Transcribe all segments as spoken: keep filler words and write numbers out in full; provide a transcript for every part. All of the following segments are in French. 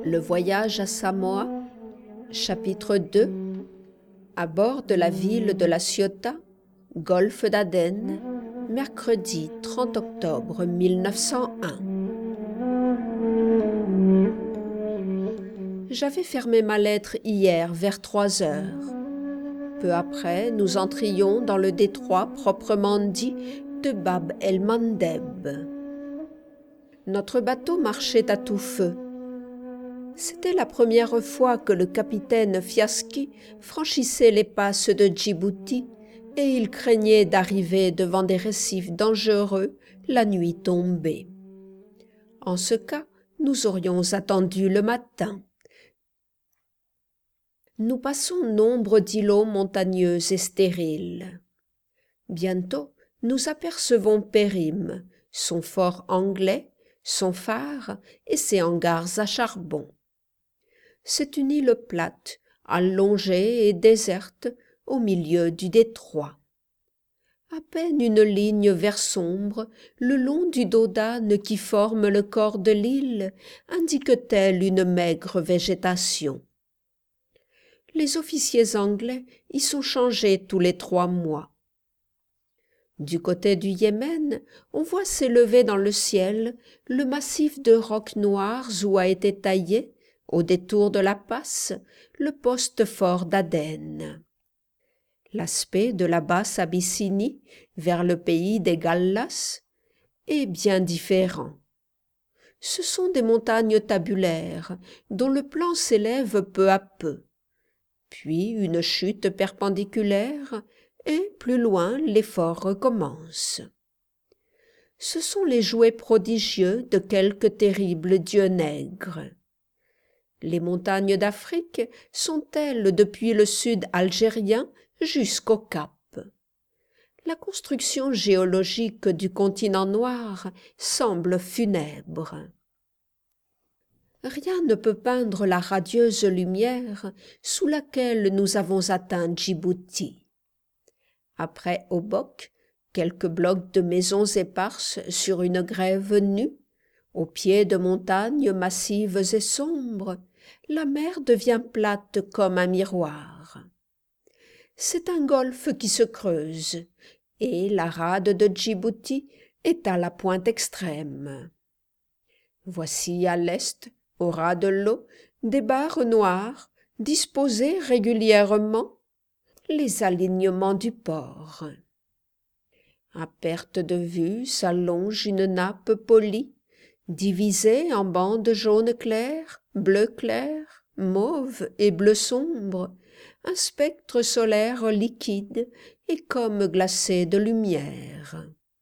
Le voyage à Samoa, chapitre deux. À bord de la ville de La Ciotat, golfe d'Aden, mercredi trente octobre mille neuf cent un. J'avais fermé ma lettre hier vers trois heures. Peu après, nous entrions dans le détroit proprement dit de Bab el-Mandeb. Notre bateau marchait à tout feu. C'était la première fois que le capitaine Fiaski franchissait les passes de Djibouti et il craignait d'arriver devant des récifs dangereux la nuit tombée. En ce cas, nous aurions attendu le matin. Nous passons nombre d'îlots montagneux et stériles. Bientôt, nous apercevons Périm, son fort anglais, son phare et ses hangars à charbon. C'est une île plate, allongée et déserte, au milieu du détroit. À peine une ligne vert sombre, le long du dos d'âne qui forme le corps de l'île, indique-t-elle une maigre végétation. Les officiers anglais y sont changés tous les trois mois. Du côté du Yémen, on voit s'élever dans le ciel le massif de rocs noirs où a été taillé, au détour de la passe, le poste fort d'Aden. L'aspect de la basse Abyssinie, vers le pays des Gallas, est bien différent. Ce sont des montagnes tabulaires, dont le plan s'élève peu à peu. Puis une chute perpendiculaire, et plus loin l'effort recommence. Ce sont les jouets prodigieux de quelques terribles dieux nègres. Les montagnes d'Afrique sont-elles depuis le sud algérien jusqu'au Cap. La construction géologique du continent noir semble funèbre. Rien ne peut peindre la radieuse lumière sous laquelle nous avons atteint Djibouti. Après Obok, quelques blocs de maisons éparses sur une grève nue, au pied de montagnes massives et sombres, la mer devient plate comme un miroir. C'est un golfe qui se creuse, et la rade de Djibouti est à la pointe extrême. Voici à l'est, au ras de l'eau, des barres noires, disposées régulièrement, les alignements du port. À perte de vue s'allonge une nappe polie, divisée en bandes jaune clair, bleu clair, mauve et bleu sombre, un spectre solaire liquide et comme glacé de lumière.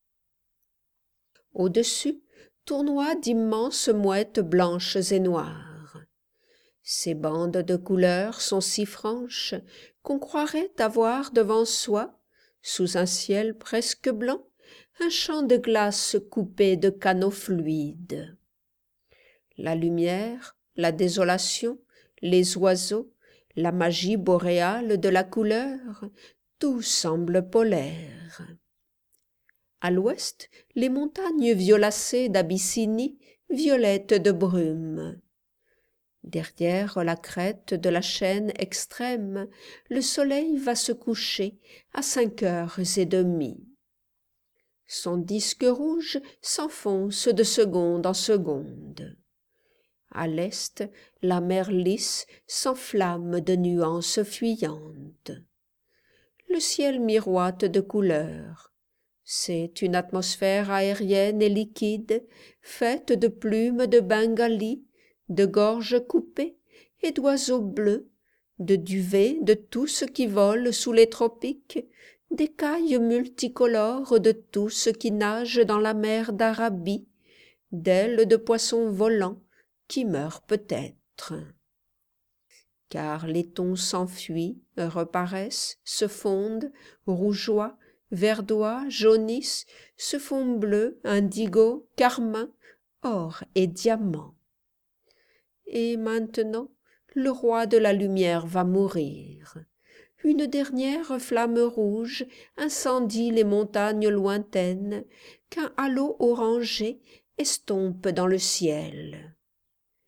Au-dessus tournoient d'immenses mouettes blanches et noires. Ces bandes de couleurs sont si franches qu'on croirait avoir devant soi, sous un ciel presque blanc, un champ de glace coupé de canaux fluides. La lumière, la désolation, les oiseaux, la magie boréale de la couleur, tout semble polaire. À l'ouest, les montagnes violacées d'Abyssinie, violettes de brume. Derrière la crête de la chaîne extrême, le soleil va se coucher à cinq heures et demie. Son disque rouge s'enfonce de seconde en seconde. À l'est, la mer lisse s'enflamme de nuances fuyantes. Le ciel miroite de couleurs. C'est une atmosphère aérienne et liquide, faite de plumes de bengalis, de gorges coupées et d'oiseaux bleus, de duvets de tout ce qui vole sous les tropiques, d'écailles multicolores de tout ce qui nage dans la mer d'Arabie, d'ailes de poissons volants qui meurent peut-être. Car les tons s'enfuient, reparaissent, se fondent, rougeoient, verdoient, jaunissent, se font bleus, indigo, carmin, or et diamant. Et maintenant, le roi de la lumière va mourir. Une dernière flamme rouge incendie les montagnes lointaines qu'un halo orangé estompe dans le ciel.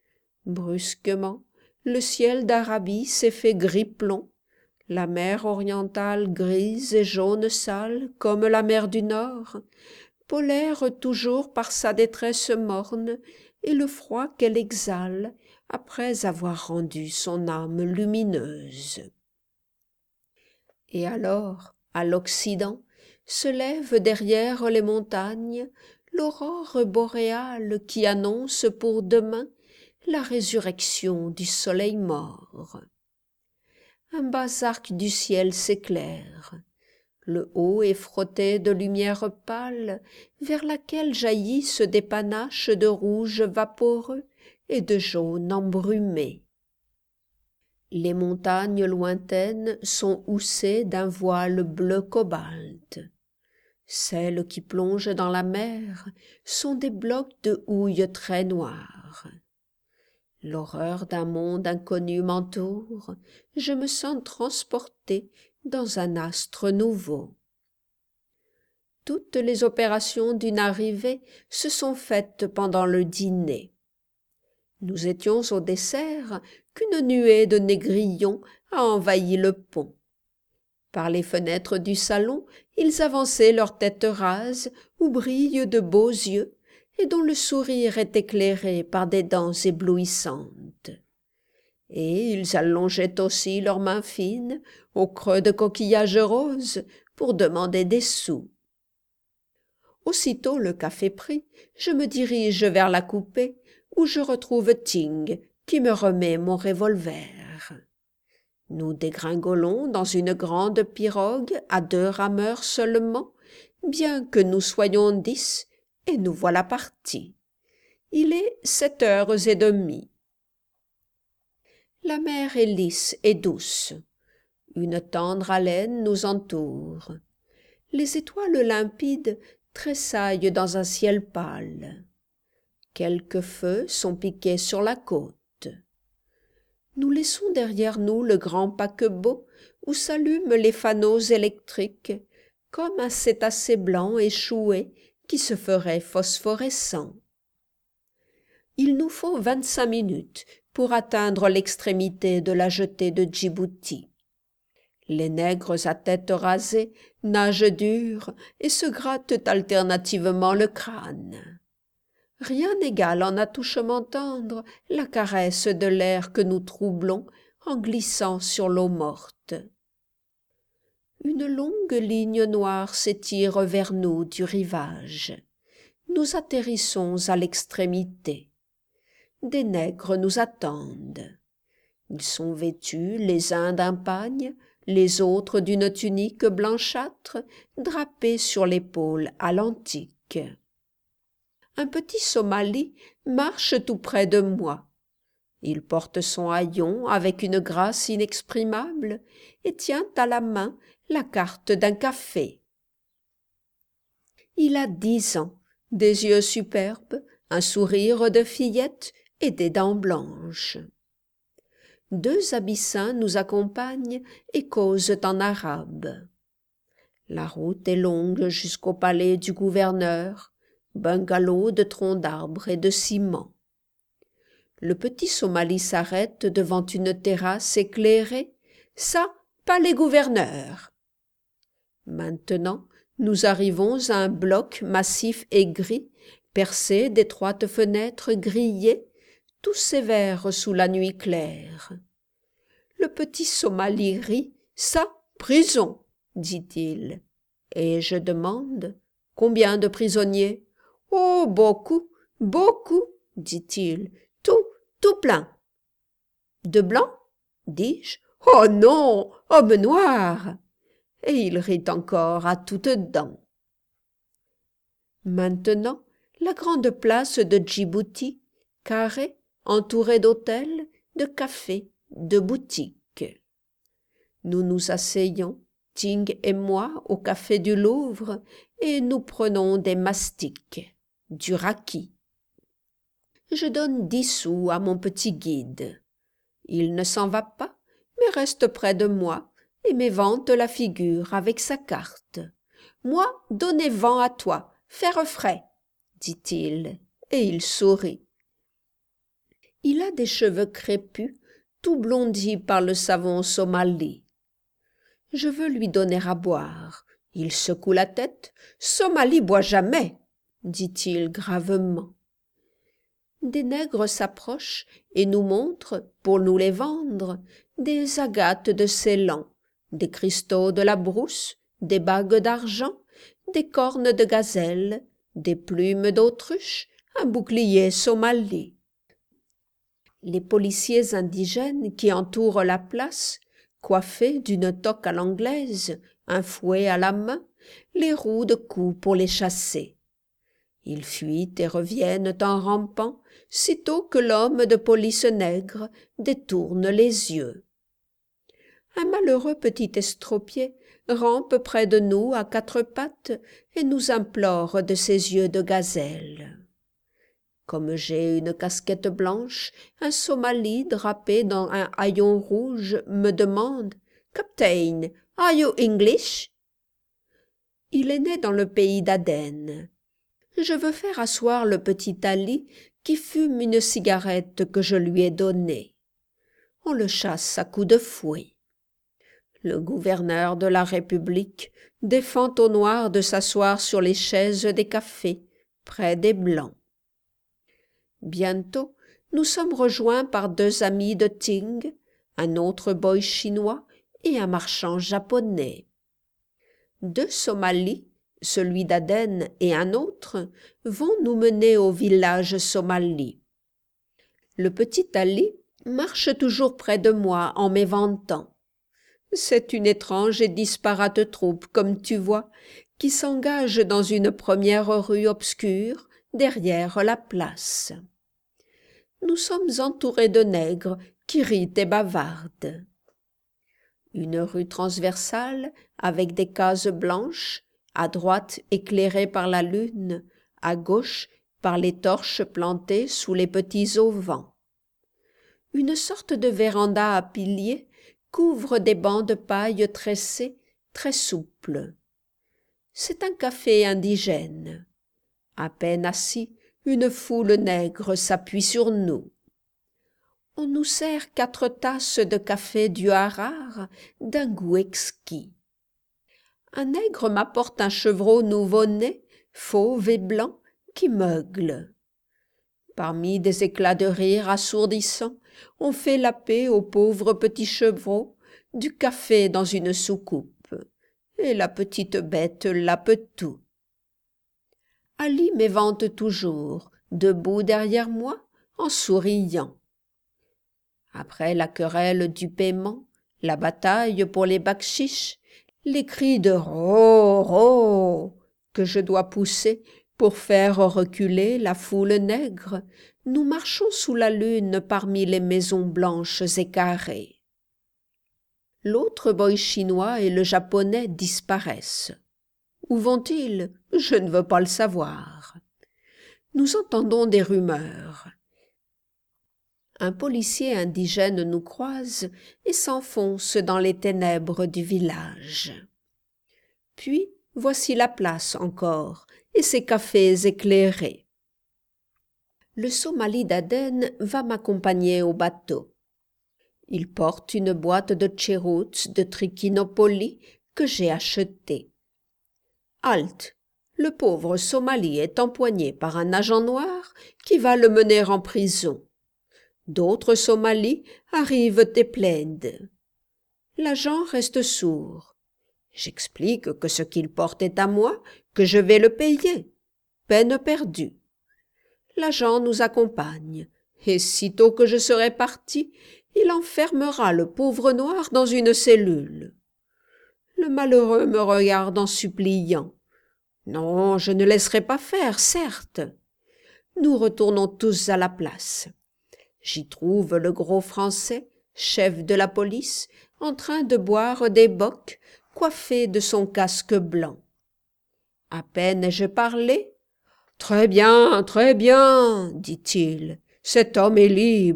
Brusquement, le ciel d'Arabie s'est fait gris-plomb, la mer orientale grise et jaune sale comme la mer du Nord, polaire toujours par sa détresse morne et le froid qu'elle exhale après avoir rendu son âme lumineuse. Et alors, à l'Occident, se lève derrière les montagnes l'aurore boréale qui annonce pour demain la résurrection du soleil mort. Un bas arc du ciel s'éclaire. Le haut est frotté de lumière pâle vers laquelle jaillissent des panaches de rouge vaporeux et de jaune embrumé. Les montagnes lointaines sont houssées d'un voile bleu cobalt. Celles qui plongent dans la mer sont des blocs de houille très noirs. L'horreur d'un monde inconnu m'entoure, je me sens transporté dans un astre nouveau. Toutes les opérations d'une arrivée se sont faites pendant le dîner. Nous étions au dessert qu'une nuée de négrillons a envahi le pont. Par les fenêtres du salon, ils avançaient leurs têtes rases où brillent de beaux yeux et dont le sourire est éclairé par des dents éblouissantes. Et ils allongeaient aussi leurs mains fines au creux de coquillages roses pour demander des sous. Aussitôt le café pris, je me dirige vers la coupée où je retrouve Ting qui me remet mon revolver. Nous dégringolons dans une grande pirogue à deux rameurs seulement, bien que nous soyons dix, et nous voilà partis. Il est sept heures et demie. La mer est lisse et douce. Une tendre haleine nous entoure. Les étoiles limpides tressaillent dans un ciel pâle. Quelques feux sont piqués sur la côte. Nous laissons derrière nous le grand paquebot où s'allument les fanaux électriques, comme un cétacé blanc échoué qui se ferait phosphorescent. Il nous faut vingt-cinq minutes pour atteindre l'extrémité de la jetée de Djibouti. Les nègres à tête rasée nagent dur et se grattent alternativement le crâne. Rien n'égale en attouchement tendre la caresse de l'air que nous troublons en glissant sur l'eau morte. Une longue ligne noire s'étire vers nous du rivage. Nous atterrissons à l'extrémité. Des nègres nous attendent. Ils sont vêtus les uns d'un pagne, les autres d'une tunique blanchâtre, drapée sur l'épaule à l'antique. Un petit Somali marche tout près de moi. Il porte son haillon avec une grâce inexprimable et tient à la main la carte d'un café. Il a dix ans, des yeux superbes, un sourire de fillette et des dents blanches. Deux abyssins nous accompagnent et causent en arabe. La route est longue jusqu'au palais du gouverneur, bungalow de troncs d'arbres et de ciment. Le petit Somali s'arrête devant une terrasse éclairée. Ça, palais gouverneur. Maintenant, nous arrivons à un bloc massif et gris, percé d'étroites fenêtres grillées, tout sévère sous la nuit claire. Le petit Somali rit. Ça, prison, dit-il. Et je demande, combien de prisonniers? Oh, beaucoup, beaucoup, dit-il, tout, tout plein. De blanc, dis-je. Oh non, homme noir. Et il rit encore à toutes dents. Maintenant, la grande place de Djibouti, carrée, entourée d'hôtels, de cafés, de boutiques. Nous nous asseyons, Ting et moi, au café du Louvre, et nous prenons des mastiques, du raki. Je donne dix sous à mon petit guide. Il ne s'en va pas, mais reste près de moi et m'évente la figure avec sa carte. Moi, donner vent à toi, faire frais, dit-il, et il sourit. Il a des cheveux crépus, tout blondis par le savon Somali. Je veux lui donner à boire. Il secoue la tête. « Somali boit jamais !» dit-il gravement. Des nègres s'approchent et nous montrent, pour nous les vendre, des agates de Ceylan, des cristaux de la Brousse, des bagues d'argent, des cornes de gazelle, des plumes d'autruche, un bouclier somali. Les policiers indigènes qui entourent la place, coiffés d'une toque à l'anglaise, un fouet à la main, les rouent de coups pour les chasser. Ils fuient et reviennent en rampant, sitôt que l'homme de police nègre détourne les yeux. Un malheureux petit estropié rampe près de nous à quatre pattes et nous implore de ses yeux de gazelle. Comme j'ai une casquette blanche, un Somali drapé dans un haillon rouge me demande « Captain, are you English ?» Il est né dans le pays d'Aden. Je veux faire asseoir le petit Ali qui fume une cigarette que je lui ai donnée. On le chasse à coups de fouet. Le gouverneur de la République défend aux Noirs de s'asseoir sur les chaises des cafés, près des Blancs. Bientôt, nous sommes rejoints par deux amis de Ting, un autre boy chinois et un marchand japonais. Deux Somalis, celui d'Aden et un autre, vont nous mener au village somali. Le petit Ali marche toujours près de moi en m'éventant. C'est une étrange et disparate troupe, comme tu vois, qui s'engage dans une première rue obscure, derrière la place. Nous sommes entourés de nègres qui rient et bavardent. Une rue transversale, avec des cases blanches, à droite éclairée par la lune, à gauche par les torches plantées sous les petits auvents. Une sorte de véranda à piliers couvre des bancs de paille tressés, très souples. C'est un café indigène. À peine assis, une foule nègre s'appuie sur nous. On nous sert quatre tasses de café du Harar d'un goût exquis. Un nègre m'apporte un chevreau nouveau-né, fauve et blanc, qui meugle. Parmi des éclats de rire assourdissants, on fait la paix au pauvre petit chevreau, du café dans une soucoupe, et la petite bête lappe tout. Ali m'évente toujours, debout derrière moi, en souriant. Après la querelle du paiement, la bataille pour les bakchiches, les cris de « ro, ro » que je dois pousser pour faire reculer la foule nègre, nous marchons sous la lune parmi les maisons blanches et carrées. L'autre boy chinois et le japonais disparaissent. Où vont-ils? Je ne veux pas le savoir. Nous entendons des rumeurs. Un policier indigène nous croise et s'enfonce dans les ténèbres du village. Puis voici la place encore et ses cafés éclairés. Le Somali d'Aden va m'accompagner au bateau. Il porte une boîte de tcherouts de Trichinopoly que j'ai achetée. Halte! Le pauvre Somali est empoigné par un agent noir qui va le mener en prison. D'autres Somalis arrivent et plaident. L'agent reste sourd. J'explique que ce qu'il porte est à moi, que je vais le payer. Peine perdue. L'agent nous accompagne, et sitôt que je serai parti, il enfermera le pauvre noir dans une cellule. Le malheureux me regarde en suppliant. Non, je ne laisserai pas faire, certes. Nous retournons tous à la place. J'y trouve le gros Français, chef de la police, en train de boire des bocs, coiffé de son casque blanc. À peine ai-je parlé. « Très bien, très bien, dit-il, cet homme est libre. »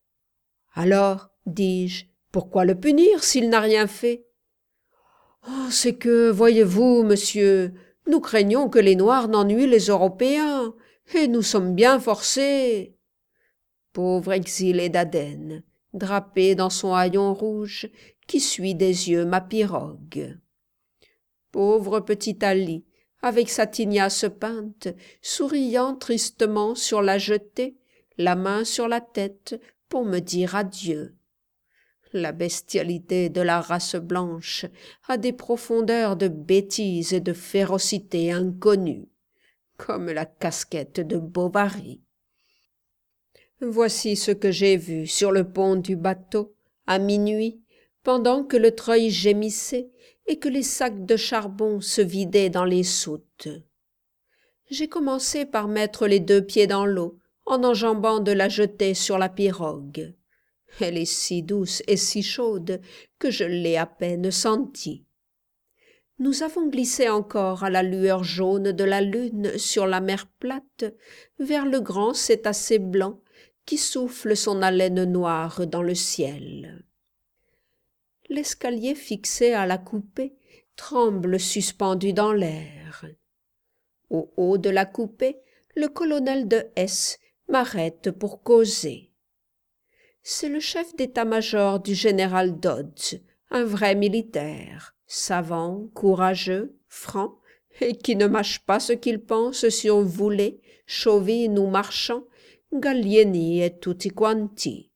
Alors, dis-je, pourquoi le punir s'il n'a rien fait? Oh, c'est que, voyez-vous, monsieur, nous craignons que les Noirs n'ennuient les Européens, et nous sommes bien forcés. pauvre exilé d'Aden, drapé dans son haillon rouge, qui suit des yeux ma pirogue. Pauvre petit Ali, avec sa tignasse peinte, souriant tristement sur la jetée, la main sur la tête pour me dire adieu. La bestialité de la race blanche a des profondeurs de bêtise et de férocité inconnues, comme la casquette de Bovary. Voici ce que j'ai vu sur le pont du bateau, à minuit, pendant que le treuil gémissait et que les sacs de charbon se vidaient dans les soutes. J'ai commencé par mettre les deux pieds dans l'eau, en enjambant de la jetée sur la pirogue. Elle est si douce et si chaude que je l'ai à peine sentie. Nous avons glissé encore à la lueur jaune de la lune sur la mer plate, vers le grand cétacé blanc qui souffle son haleine noire dans le ciel. L'escalier fixé à la coupée tremble suspendu dans l'air. Au haut de la coupée, le colonel de S m'arrête pour causer. C'est le chef d'état-major du général Dodds, un vrai militaire, savant, courageux, franc, et qui ne mâche pas ce qu'il pense sur Voulet, Chauvin ou Marchand, Gallieni et tutti quanti.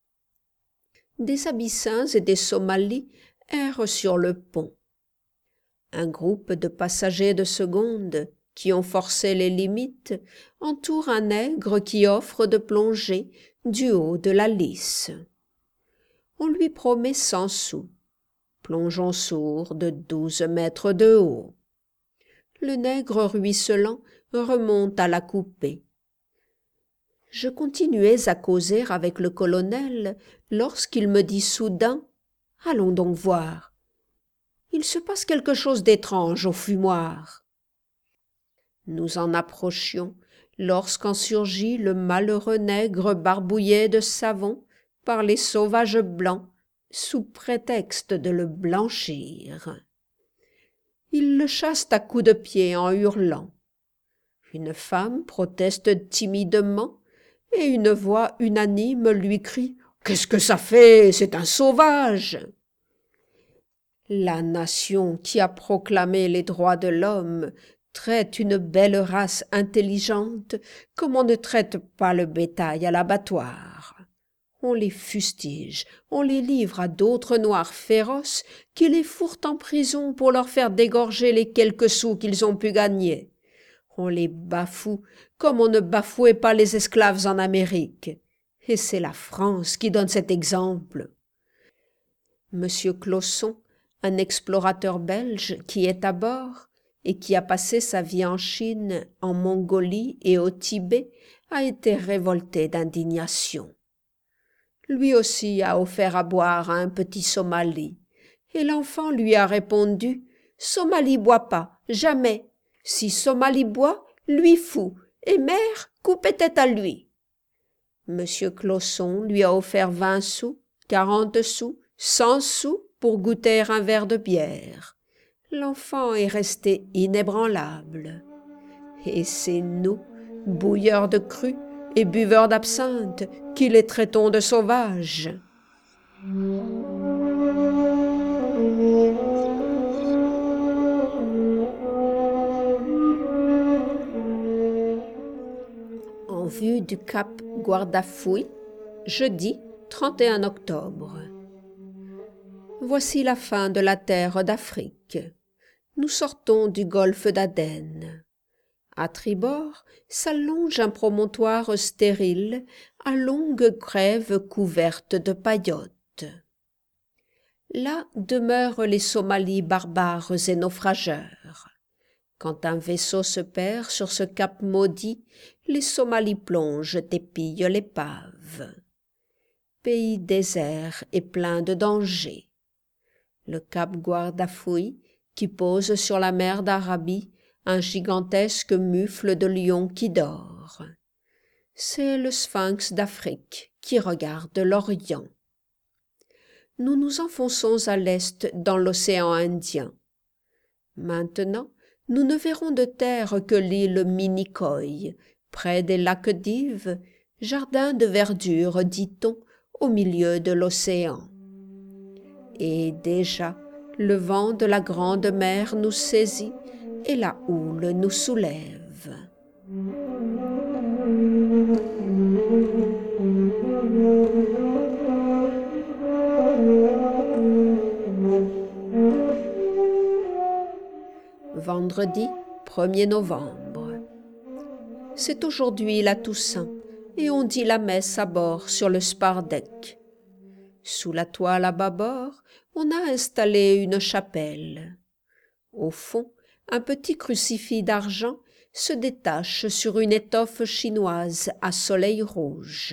Des Abyssins et des Somalis errent sur le pont. Un groupe de passagers de seconde, qui ont forcé les limites, entoure un nègre qui offre de plonger du haut de la lisse. On lui promet cent sous. Plongeon sourd de douze mètres de haut. Le nègre ruisselant remonte à la coupée. Je continuais à causer avec le colonel lorsqu'il me dit soudain « Allons donc voir. Il se passe quelque chose d'étrange au fumoir. » Nous en approchions lorsqu'en surgit le malheureux nègre barbouillé de savon par les sauvages blancs sous prétexte de le blanchir. Ils le chassent à coups de pied en hurlant. Une femme proteste timidement et une voix unanime lui crie « Qu'est-ce que ça fait? C'est un sauvage !» La nation qui a proclamé les droits de l'homme traite une belle race intelligente comme on ne traite pas le bétail à l'abattoir. On les fustige, on les livre à d'autres noirs féroces qui les fourrent en prison pour leur faire dégorger les quelques sous qu'ils ont pu gagner. On les bafoue comme on ne bafouait pas les esclaves en Amérique. Et c'est la France qui donne cet exemple. Monsieur Clausson, un explorateur belge qui est à bord et qui a passé sa vie en Chine, en Mongolie et au Tibet, a été révolté d'indignation. Lui aussi a offert à boire à un petit Somali, et l'enfant lui a répondu « Somali boit pas, jamais. Si Somali boit, lui fou, et mère, coupez tête à lui. » Monsieur Clausson lui a offert vingt sous, quarante sous, cent sous pour goûter un verre de bière. L'enfant est resté inébranlable. Et c'est nous, bouilleurs de cru et buveurs d'absinthe, qui les traitons de sauvages. En vue du cap Guardafui, jeudi trente et un octobre. Voici la fin de la terre d'Afrique. Nous sortons du golfe d'Aden. À tribord s'allonge un promontoire stérile à longues grèves couvertes de paillotes. Là demeurent les Somalis barbares et naufrageurs. Quand un vaisseau se perd sur ce cap maudit, les Somalis plongent et pillent l'épave. Pays désert et plein de dangers. Le cap Guardafui, qui pose sur la mer d'Arabie, un gigantesque mufle de lion qui dort. C'est le sphinx d'Afrique qui regarde l'Orient. Nous nous enfonçons à l'est dans l'océan Indien. Maintenant, nous ne verrons de terre que l'île Minicoy, près des lacs d'Ives, jardin de verdure, dit-on, au milieu de l'océan. Et déjà, le vent de la grande mer nous saisit et la houle nous soulève. Vendredi premier novembre. C'est aujourd'hui la Toussaint et on dit la messe à bord sur le spar-deck. Sous la toile à bâbord, on a installé une chapelle. Au fond, un petit crucifix d'argent se détache sur une étoffe chinoise à soleil rouge.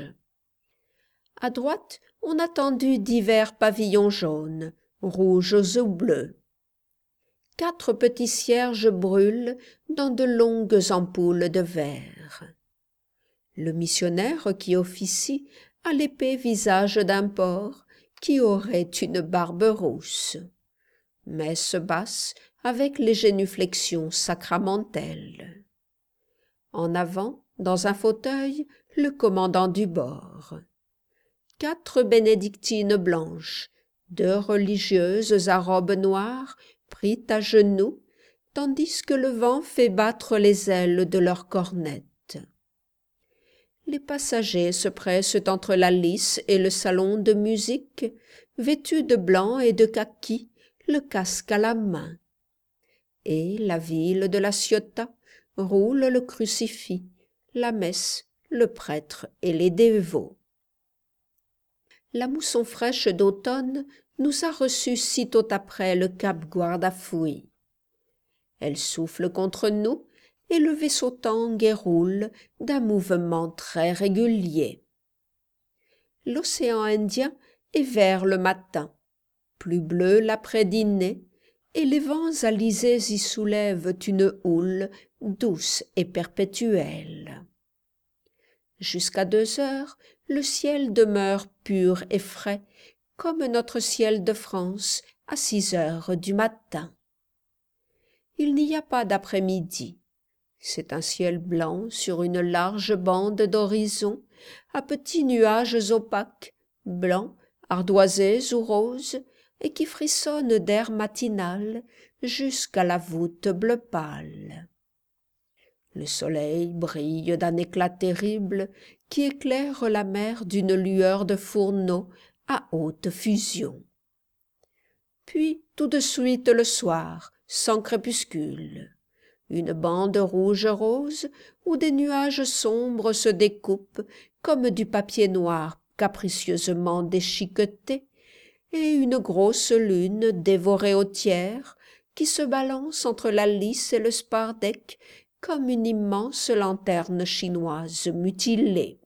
À droite, on a tendu divers pavillons jaunes, rouges ou bleus. Quatre petits cierges brûlent dans de longues ampoules de verre. Le missionnaire qui officie a l'épais visage d'un porc qui aurait une barbe rousse. Messe basse avec les génuflexions sacramentelles. En avant, dans un fauteuil, le commandant du bord. Quatre bénédictines blanches, deux religieuses à robe noire, pris à genoux, tandis que le vent fait battre les ailes de leurs cornettes. Les passagers se pressent entre la lisse et le salon de musique, vêtus de blanc et de kaki, le casque à la main. Et la ville de la Ciotat roule le crucifix, la messe, le prêtre et les dévots. La mousson fraîche d'automne nous a reçus sitôt après le cap Guardafui. Elle souffle contre nous et le vaisseau tangue et roule d'un mouvement très régulier. L'océan Indien est vert le matin, plus bleu l'après-dîner, et les vents alizés y soulèvent une houle douce et perpétuelle. Jusqu'à deux heures, le ciel demeure pur et frais, comme notre ciel de France à six heures du matin. Il n'y a pas d'après-midi. C'est un ciel blanc sur une large bande d'horizon, à petits nuages opaques, blancs, ardoisés ou roses, et qui frissonnent d'air matinal jusqu'à la voûte bleu pâle. Le soleil brille d'un éclat terrible qui éclaire la mer d'une lueur de fourneau à haute fusion. Puis tout de suite le soir, sans crépuscule, une bande rouge-rose où des nuages sombres se découpent comme du papier noir capricieusement déchiqueté, et une grosse lune dévorée au tiers qui se balance entre la lisse et le spar-deck comme une immense lanterne chinoise mutilée.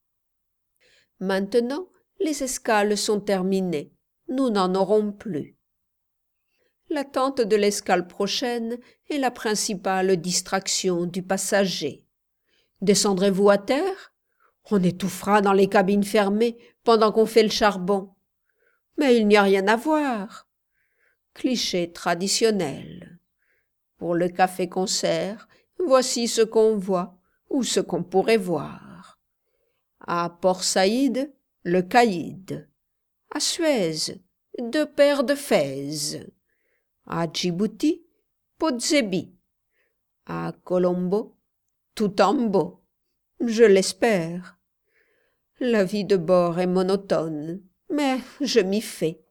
Maintenant, les escales sont terminées, nous n'en aurons plus. L'attente de l'escale prochaine est la principale distraction du passager. Descendrez-vous à terre? On étouffera dans les cabines fermées pendant qu'on fait le charbon. Mais il n'y a rien à voir. Cliché traditionnel. Pour le café-concert, voici ce qu'on voit ou ce qu'on pourrait voir. À Port Saïd, le caïd. À Suez, deux paires de fez. À Djibouti, Pozzebi. À Colombo, tout en beau. Je l'espère. La vie de bord est monotone, mais je m'y fais.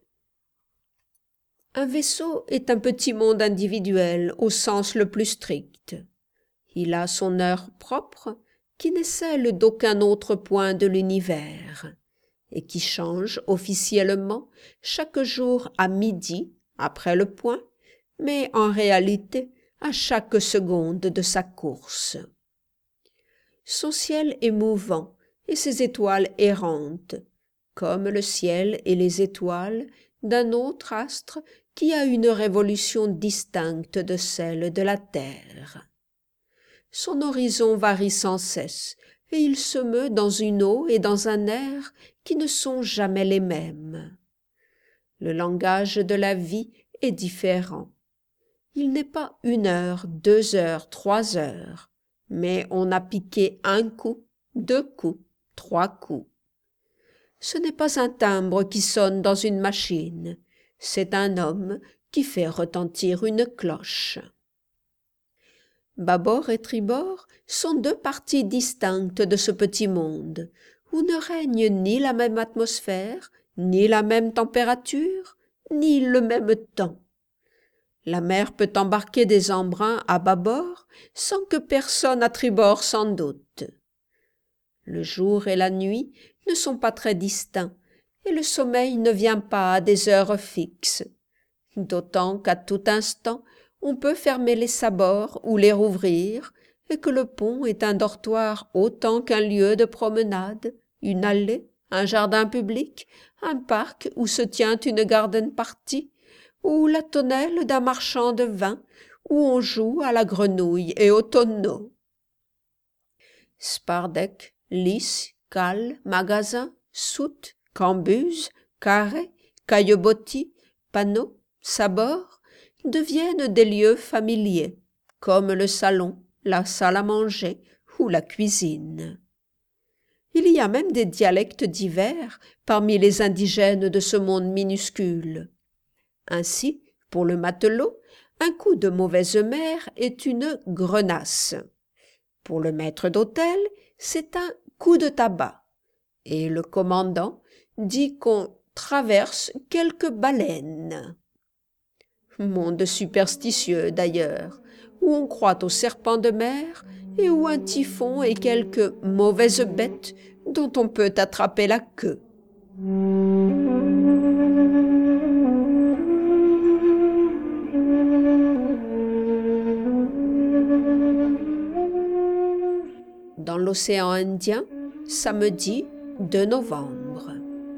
Un vaisseau est un petit monde individuel au sens le plus strict. Il a son heure propre, qui n'est celle d'aucun autre point de l'univers, et qui change officiellement chaque jour à midi, après le point, mais en réalité à chaque seconde de sa course. Son ciel est mouvant et ses étoiles errantes, comme le ciel et les étoiles d'un autre astre qui a une révolution distincte de celle de la Terre. Son horizon varie sans cesse, et il se meut dans une eau et dans un air qui ne sont jamais les mêmes. Le langage de la vie est différent. Il n'est pas une heure, deux heures, trois heures, mais on a piqué un coup, deux coups, trois coups. Ce n'est pas un timbre qui sonne dans une machine, c'est un homme qui fait retentir une cloche. Bâbord et tribord sont deux parties distinctes de ce petit monde, où ne règne ni la même atmosphère, ni la même température, ni le même temps. La mer peut embarquer des embruns à bâbord sans que personne à tribord s'en doute. Le jour et la nuit ne sont pas très distincts, et le sommeil ne vient pas à des heures fixes, d'autant qu'à tout instant on peut fermer les sabords ou les rouvrir, et que le pont est un dortoir autant qu'un lieu de promenade, une allée, un jardin public, un parc où se tient une garden party, ou la tonnelle d'un marchand de vin, où on joue à la grenouille et au tonneau. Spardec, Lys, Cales, Magasin, Soute, Cambuse, Carhaix, Caillebotis, Panneaux, Sabords deviennent des lieux familiers, comme le salon, la salle à manger ou la cuisine. Il y a même des dialectes divers parmi les indigènes de ce monde minuscule. Ainsi, pour le matelot, un coup de mauvaise mer est une grenasse. Pour le maître d'hôtel, c'est un coup de tabac. Et le commandant dit qu'on traverse quelques baleines. Monde superstitieux d'ailleurs, où on croit aux serpents de mer et où un typhon est quelque mauvaise bête dont on peut attraper la queue. Dans l'océan Indien, samedi deux novembre.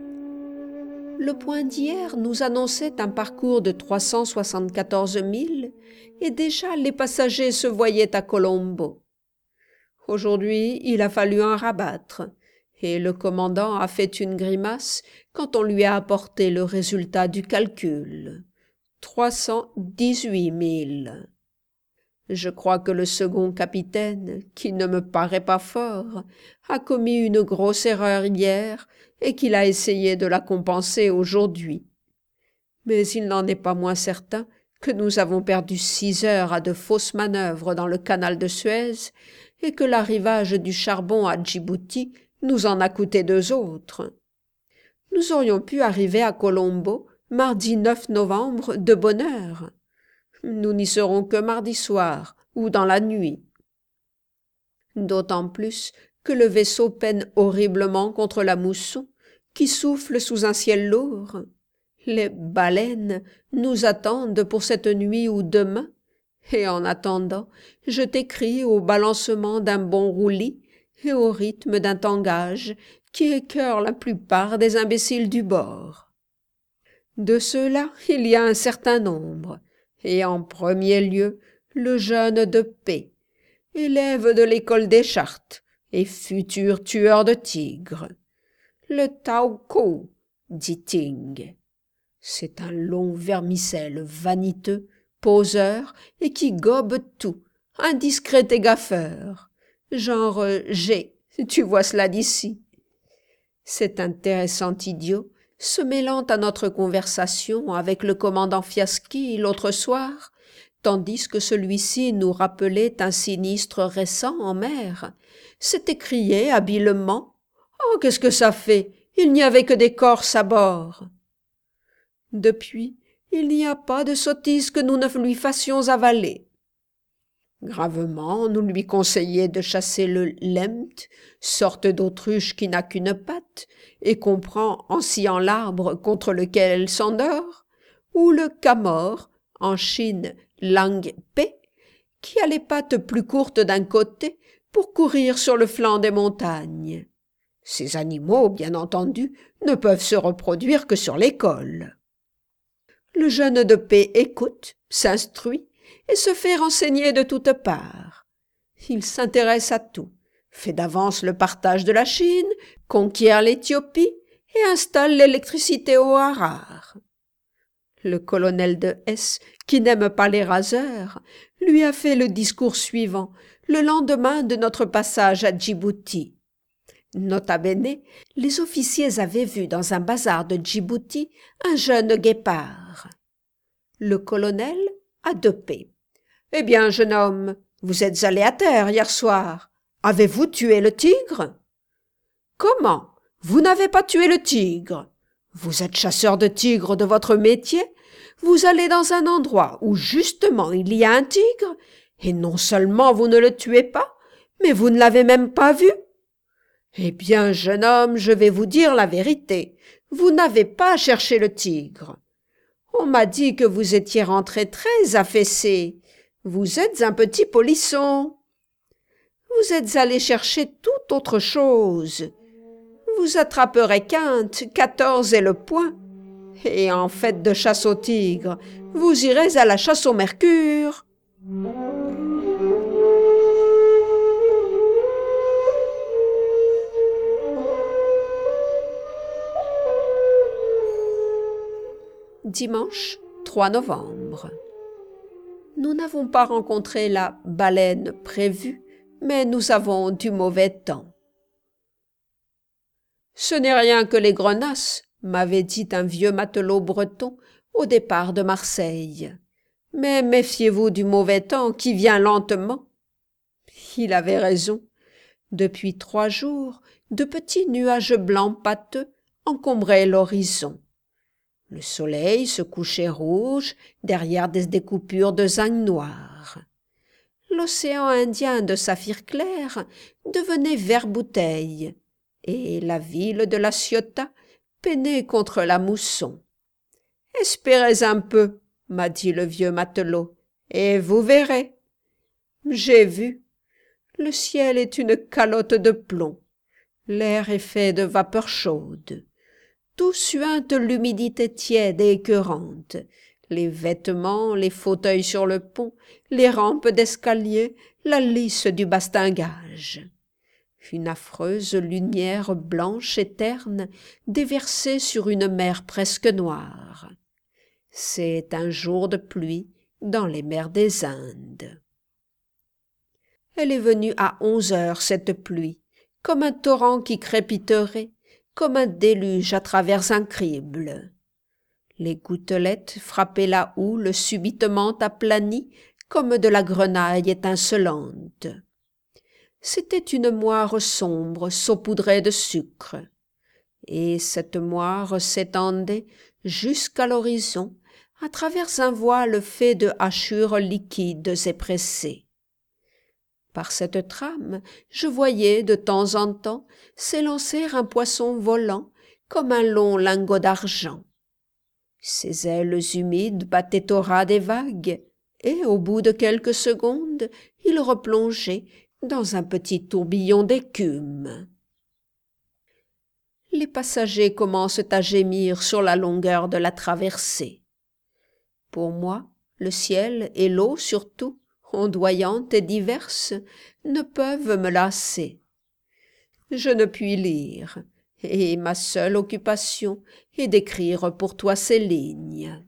Le point d'hier nous annonçait un parcours de trois cent soixante-quatorze milles et déjà les passagers se voyaient à Colombo. Aujourd'hui, il a fallu en rabattre et le commandant a fait une grimace quand on lui a apporté le résultat du calcul. trois cent dix-huit milles. Je crois que le second capitaine, qui ne me paraît pas fort, a commis une grosse erreur hier et qu'il a essayé de la compenser aujourd'hui. Mais il n'en est pas moins certain que nous avons perdu six heures à de fausses manœuvres dans le canal de Suez et que l'arrivage du charbon à Djibouti nous en a coûté deux autres. Nous aurions pu arriver à Colombo mardi neuf novembre de bonne heure. Nous n'y serons que mardi soir ou dans la nuit. D'autant plus que le vaisseau peine horriblement contre la mousson qui souffle sous un ciel lourd. Les baleines nous attendent pour cette nuit ou demain, et en attendant, je t'écris au balancement d'un bon roulis et au rythme d'un tangage qui écœure la plupart des imbéciles du bord. De ceux-là, il y a un certain nombre, et en premier lieu le jeune de P, élève de l'école des chartes et futur tueur de tigres. Le Tauco, dit Ting. C'est un long vermicelle vaniteux, poseur et qui gobe tout, indiscret et gaffeur. Genre G, tu vois cela d'ici. Cet intéressant idiot, se mêlant à notre conversation avec le commandant Fiaschi l'autre soir, tandis que celui-ci nous rappelait un sinistre récent en mer, s'est écrié habilement « Oh, qu'est-ce que ça fait? Il n'y avait que des Corses à bord !» Depuis, il n'y a pas de sottise que nous ne lui fassions avaler. Gravement, nous lui conseillait de chasser le lemt, sorte d'autruche qui n'a qu'une patte et qu'on prend en sciant l'arbre contre lequel elle s'endort, ou le camor, en Chine langue P, qui a les pattes plus courtes d'un côté pour courir sur le flanc des montagnes. Ces animaux, bien entendu, ne peuvent se reproduire que sur l'école. Le jeune de P écoute, s'instruit, et se fait renseigner de toutes parts. Il s'intéresse à tout, fait d'avance le partage de la Chine, conquiert l'Éthiopie et installe l'électricité au Harar. Le colonel de S, qui n'aime pas les raseurs, lui a fait le discours suivant, le lendemain de notre passage à Djibouti. Nota bene, les officiers avaient vu dans un bazar de Djibouti un jeune guépard. Le colonel a dopé. « Eh bien, jeune homme, vous êtes allé à terre hier soir. Avez-vous tué le tigre ?»« Comment? Vous n'avez pas tué le tigre? Vous êtes chasseur de tigres de votre métier? Vous allez dans un endroit où justement il y a un tigre, et non seulement vous ne le tuez pas, mais vous ne l'avez même pas vu? Eh bien, jeune homme, je vais vous dire la vérité. Vous n'avez pas cherché le tigre. On m'a dit que vous étiez rentré très affaissé. Vous êtes un petit polisson. Vous êtes allé chercher toute autre chose. Vous attraperez quinte, quatorze et le point. Et en fait de chasse au tigre, vous irez à la chasse au mercure. » Dimanche trois novembre. Nous n'avons pas rencontré la baleine prévue, mais nous avons du mauvais temps. « Ce n'est rien que les grenasses, » m'avait dit un vieux matelot breton au départ de Marseille. « Mais méfiez-vous du mauvais temps qui vient lentement. » Il avait raison. Depuis trois jours, de petits nuages blancs pâteux encombraient l'horizon. Le soleil se couchait rouge derrière des découpures de zinc noir. L'océan Indien de saphir clair devenait vert-bouteille, et la ville de La Ciotat peinait contre la mousson. « Espérez un peu, » m'a dit le vieux matelot, « et vous verrez. » J'ai vu. Le ciel est une calotte de plomb. L'air est fait de vapeur chaude. Tout suinte l'humidité tiède et écœurante. Les vêtements, les fauteuils sur le pont, les rampes d'escalier, la lisse du bastingage. Une affreuse lumière blanche et terne déversée sur une mer presque noire. C'est un jour de pluie dans les mers des Indes. Elle est venue à onze heures, cette pluie, comme un torrent qui crépiterait, comme un déluge à travers un crible. Les gouttelettes frappaient la houle subitement aplanie comme de la grenaille étincelante. C'était une moire sombre saupoudrée de sucre, et cette moire s'étendait jusqu'à l'horizon à travers un voile fait de hachures liquides et pressées. Par cette trame, je voyais de temps en temps s'élancer un poisson volant comme un long lingot d'argent. Ses ailes humides battaient au ras des vagues, et au bout de quelques secondes, il replongeait dans un petit tourbillon d'écume. Les passagers commencent à gémir sur la longueur de la traversée. Pour moi, le ciel et l'eau surtout, ondoyantes et diverses, ne peuvent me lasser. Je ne puis lire, et ma seule occupation est d'écrire pour toi ces lignes.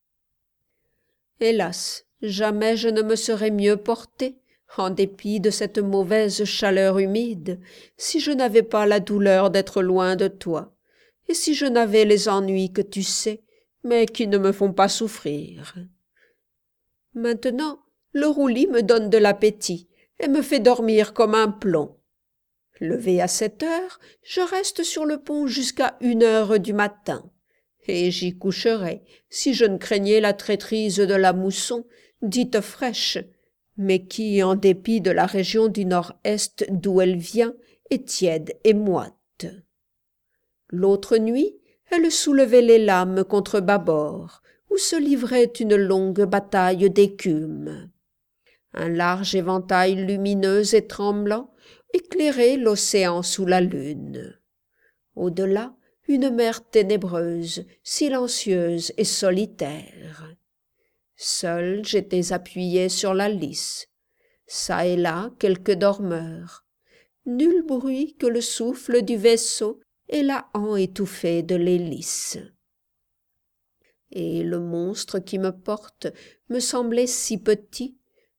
Hélas, jamais je ne me serais mieux portée, en dépit de cette mauvaise chaleur humide, si je n'avais pas la douleur d'être loin de toi, et si je n'avais les ennuis que tu sais, mais qui ne me font pas souffrir. Maintenant, le roulis me donne de l'appétit et me fait dormir comme un plomb. Levé à sept heures, je reste sur le pont jusqu'à une heure du matin, et j'y coucherai si je ne craignais la traîtrise de la mousson, dite fraîche, mais qui, en dépit de la région du nord-est d'où elle vient, est tiède et moite. L'autre nuit, elle soulevait les lames contre bâbord, où se livrait une longue bataille d'écume. Un large éventail lumineux et tremblant éclairait l'océan sous la lune. Au-delà, une mer ténébreuse, silencieuse et solitaire. Seul j'étais appuyé sur la lisse. Çà et là quelques dormeurs. Nul bruit que le souffle du vaisseau et la haie étouffée de l'hélice. Et le monstre qui me porte me semblait si petit,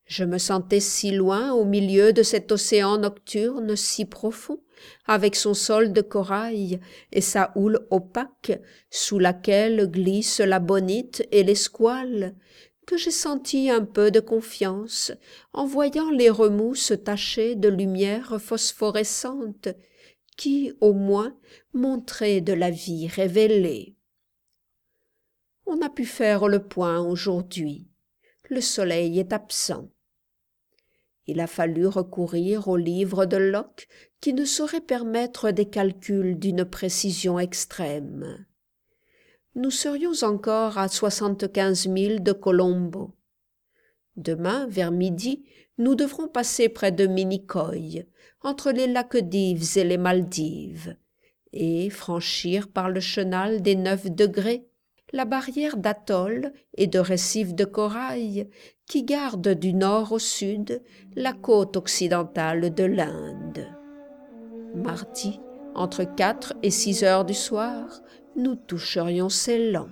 Je me sentais si loin au milieu de cet océan nocturne si profond, avec son sol de corail et sa houle opaque sous laquelle glissent la bonite et les squales, que j'ai senti un peu de confiance en voyant les remous se tacher de lumière phosphorescente qui, au moins, montraient de la vie révélée. On a pu faire le point aujourd'hui. Le soleil est absent. Il a fallu recourir au livre de Locke qui ne saurait permettre des calculs d'une précision extrême. Nous serions encore à soixante-quinze milles de Colombo. Demain, vers midi, nous devrons passer près de Minicoy, entre les lacs d'Ives et les Maldives, et franchir par le chenal des neuf degrés la barrière d'atolls et de récifs de corail qui garde du nord au sud la côte occidentale de l'Inde. Mardi, entre quatre et six heures du soir, nous toucherions Ceylan.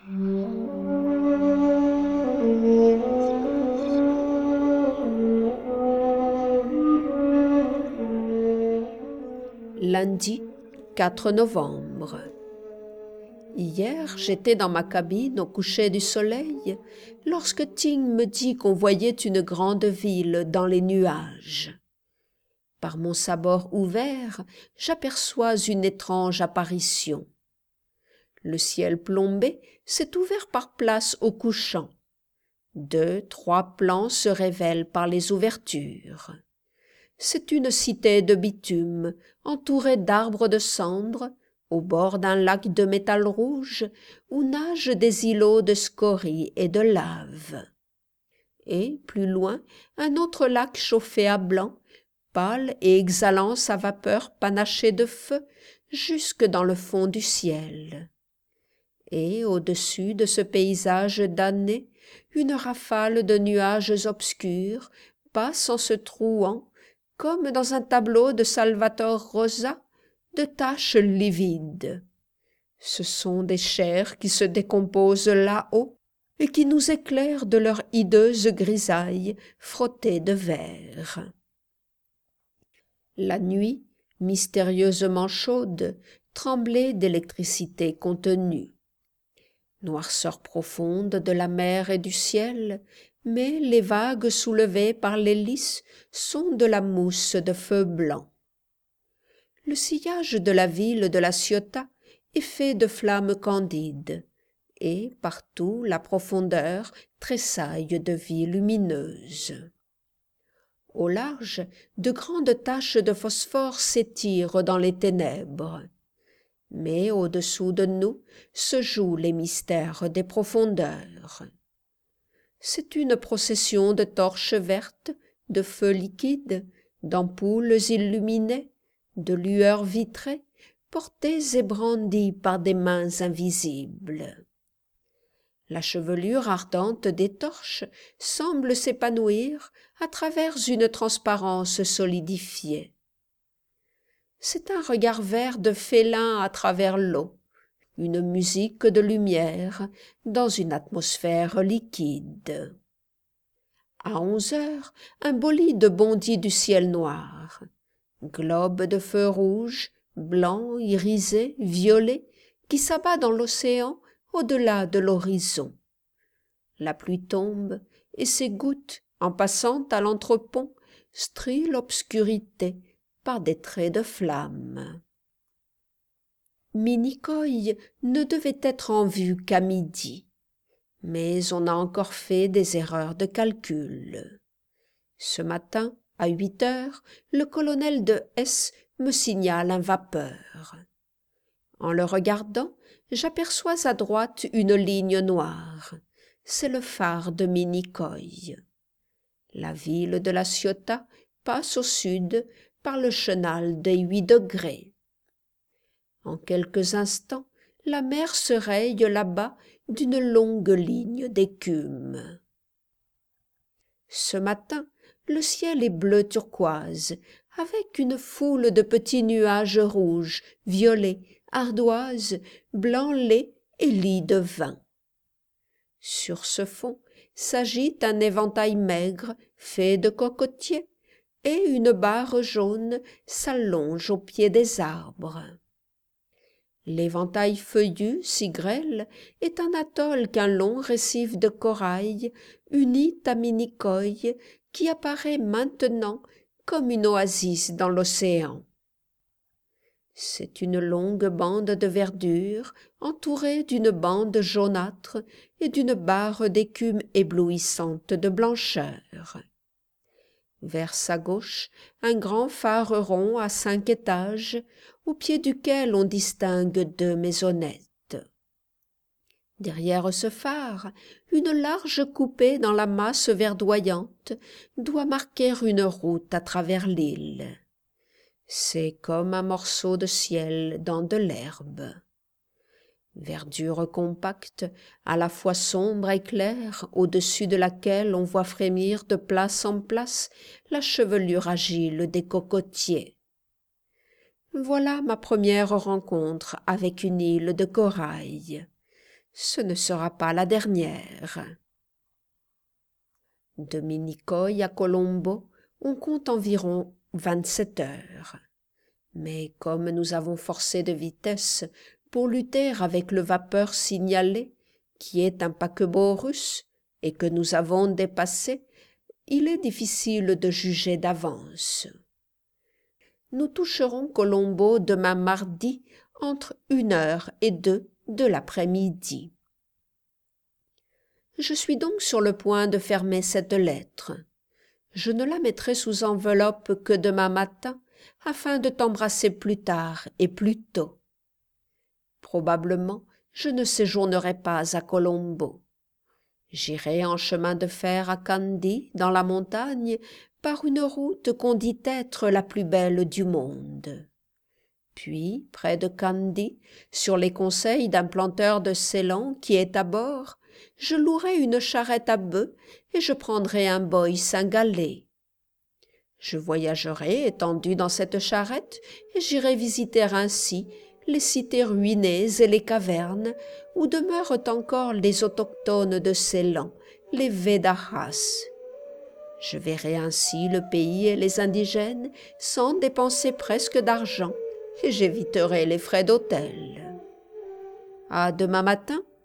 Lundi, quatre novembre. Hier, j'étais dans ma cabine au coucher du soleil, lorsque Ting me dit qu'on voyait une grande ville dans les nuages. Par mon sabord ouvert, j'aperçois une étrange apparition. Le ciel plombé s'est ouvert par places au couchant. Deux, trois plans se révèlent par les ouvertures. C'est une cité de bitume, entourée d'arbres de cendre, au bord d'un lac de métal rouge où nagent des îlots de scories et de lave. Et, plus loin, un autre lac chauffé à blanc, pâle et exhalant sa vapeur panachée de feu jusque dans le fond du ciel. Et, au-dessus de ce paysage damné, une rafale de nuages obscurs passe en se trouant, comme dans un tableau de Salvator Rosa, de taches livides. Ce sont des chairs qui se décomposent là-haut et qui nous éclairent de leur hideuse grisaille frottée de vert. La nuit, mystérieusement chaude, tremblait d'électricité contenue. Noirceur profonde de la mer et du ciel, mais les vagues soulevées par l'hélice sont de la mousse de feu blanc. Le sillage de la ville de La Ciotat est fait de flammes candides, et partout la profondeur tressaille de vie lumineuse. Au large, de grandes taches de phosphore s'étirent dans les ténèbres. Mais au-dessous de nous se jouent les mystères des profondeurs. C'est une procession de torches vertes, de feux liquides, d'ampoules illuminées, de lueurs vitrées, portées et brandies par des mains invisibles. La chevelure ardente des torches semble s'épanouir à travers une transparence solidifiée. C'est un regard vert de félin à travers l'eau, une musique de lumière dans une atmosphère liquide. À onze heures, un bolide bondit du ciel noir. Globe de feu rouge, blanc, irisé, violet, qui s'abat dans l'océan au-delà de l'horizon. La pluie tombe, et ses gouttes, en passant à l'entrepont, strient l'obscurité par des traits de flamme. Minicoy ne devait être en vue qu'à midi, mais on a encore fait des erreurs de calcul. Ce matin, à huit heures, le colonel de S me signale un vapeur. En le regardant, j'aperçois à droite une ligne noire. C'est le phare de Minicoy. La ville de La Ciotat passe au sud par le chenal des huit degrés. En quelques instants, la mer se raye là-bas d'une longue ligne d'écume. Ce matin, le ciel est bleu turquoise, avec une foule de petits nuages rouges, violets, ardoises, blancs lait et lits de vin. Sur ce fond s'agite un éventail maigre fait de cocotiers, et une barre jaune s'allonge au pied des arbres. L'éventail feuillu, si grêle, est un atoll qu'un long récif de corail unit à Minicoy, qui apparaît maintenant comme une oasis dans l'océan. C'est une longue bande de verdure entourée d'une bande jaunâtre et d'une barre d'écume éblouissante de blancheur. Vers sa gauche, un grand phare rond à cinq étages, au pied duquel on distingue deux maisonnettes. Derrière ce phare, une large coupée dans la masse verdoyante doit marquer une route à travers l'île. C'est comme un morceau de ciel dans de l'herbe. Verdure compacte, à la fois sombre et claire, au-dessus de laquelle on voit frémir de place en place la chevelure agile des cocotiers. Voilà ma première rencontre avec une île de corail. Ce ne sera pas la dernière. De Minicoy à Colombo, on compte environ vingt-sept heures. Mais comme nous avons forcé de vitesse pour lutter avec le vapeur signalé, qui est un paquebot russe, et que nous avons dépassé, il est difficile de juger d'avance. Nous toucherons Colombo demain mardi entre une heure et deux de l'après-midi. Je suis donc sur le point de fermer cette lettre. Je ne la mettrai sous enveloppe que demain matin, afin de t'embrasser plus tard et plus tôt. Probablement, je ne séjournerai pas à Colombo. J'irai en chemin de fer à Kandy, dans la montagne, par une route qu'on dit être la plus belle du monde. Puis, près de Kandy, sur les conseils d'un planteur de Ceylan qui est à bord, je louerai une charrette à bœufs et je prendrai un boy cingalais. Je voyagerai étendu dans cette charrette et j'irai visiter ainsi les cités ruinées et les cavernes où demeurent encore les autochtones de Ceylan, les Vedajas. Je verrai ainsi le pays et les indigènes sans dépenser presque d'argent et j'éviterai les frais d'hôtel. À demain matin.